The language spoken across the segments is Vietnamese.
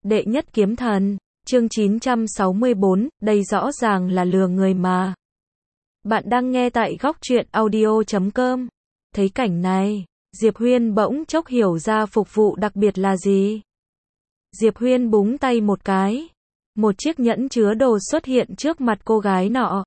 Đệ nhất kiếm thần, chương 964, đây rõ ràng là lừa người mà. Bạn đang nghe tại góc truyện audio.com. Thấy cảnh này, Diệp Huyên bỗng chốc hiểu ra phục vụ đặc biệt là gì. Diệp Huyên búng tay một cái. Một chiếc nhẫn chứa đồ xuất hiện trước mặt cô gái nọ.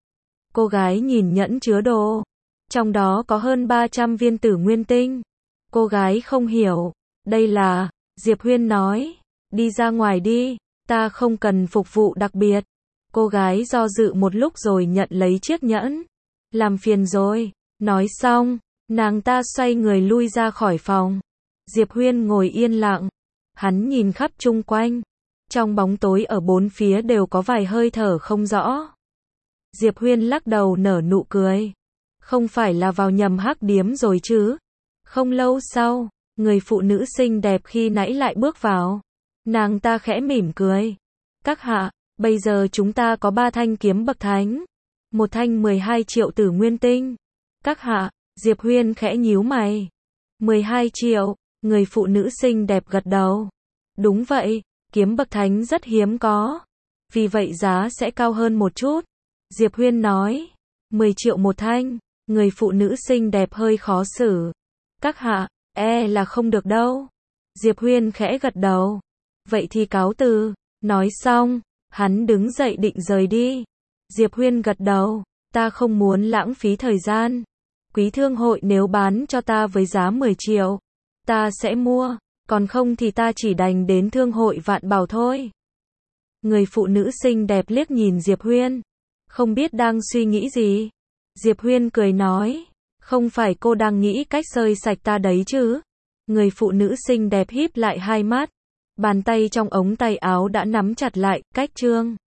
Cô gái nhìn nhẫn chứa đồ. Trong đó có hơn 300 viên tử nguyên tinh. Cô gái không hiểu. Đây là, Diệp Huyên nói. Đi ra ngoài đi, ta không cần phục vụ đặc biệt. Cô gái do dự một lúc rồi nhận lấy chiếc nhẫn. Làm phiền rồi. Nói xong, nàng ta xoay người lui ra khỏi phòng. Diệp Huyên ngồi yên lặng. Hắn nhìn khắp chung quanh. Trong bóng tối ở bốn phía đều có vài hơi thở không rõ. Diệp Huyên lắc đầu nở nụ cười. Không phải là vào nhầm hắc điếm rồi chứ? Không lâu sau, người phụ nữ xinh đẹp khi nãy lại bước vào. Nàng ta khẽ mỉm cười. Các hạ, bây giờ chúng ta có 3 thanh kiếm bậc thánh. Một thanh 12 triệu tử nguyên tinh. Các hạ, Diệp Huyên khẽ nhíu mày. 12 triệu, người phụ nữ xinh đẹp gật đầu. Đúng vậy, kiếm bậc thánh rất hiếm có. Vì vậy giá sẽ cao hơn một chút. Diệp Huyên nói. 10 triệu một thanh, người phụ nữ xinh đẹp hơi khó xử. Các hạ, là không được đâu. Diệp Huyên khẽ gật đầu. Vậy thì cáo từ. Nói xong, hắn đứng dậy định rời đi. Diệp Huyên gật đầu. Ta không muốn lãng phí thời gian. Quý thương hội nếu bán cho ta với giá 10 triệu, ta sẽ mua. Còn không thì ta chỉ đành đến thương hội Vạn Bảo thôi. Người phụ nữ xinh đẹp liếc nhìn Diệp Huyên. Không biết đang suy nghĩ gì. Diệp Huyên cười nói. Không phải cô đang nghĩ cách xơi sạch ta đấy chứ? Người phụ nữ xinh đẹp híp lại hai mắt. Bàn tay trong ống tay áo đã nắm chặt lại, cách trương.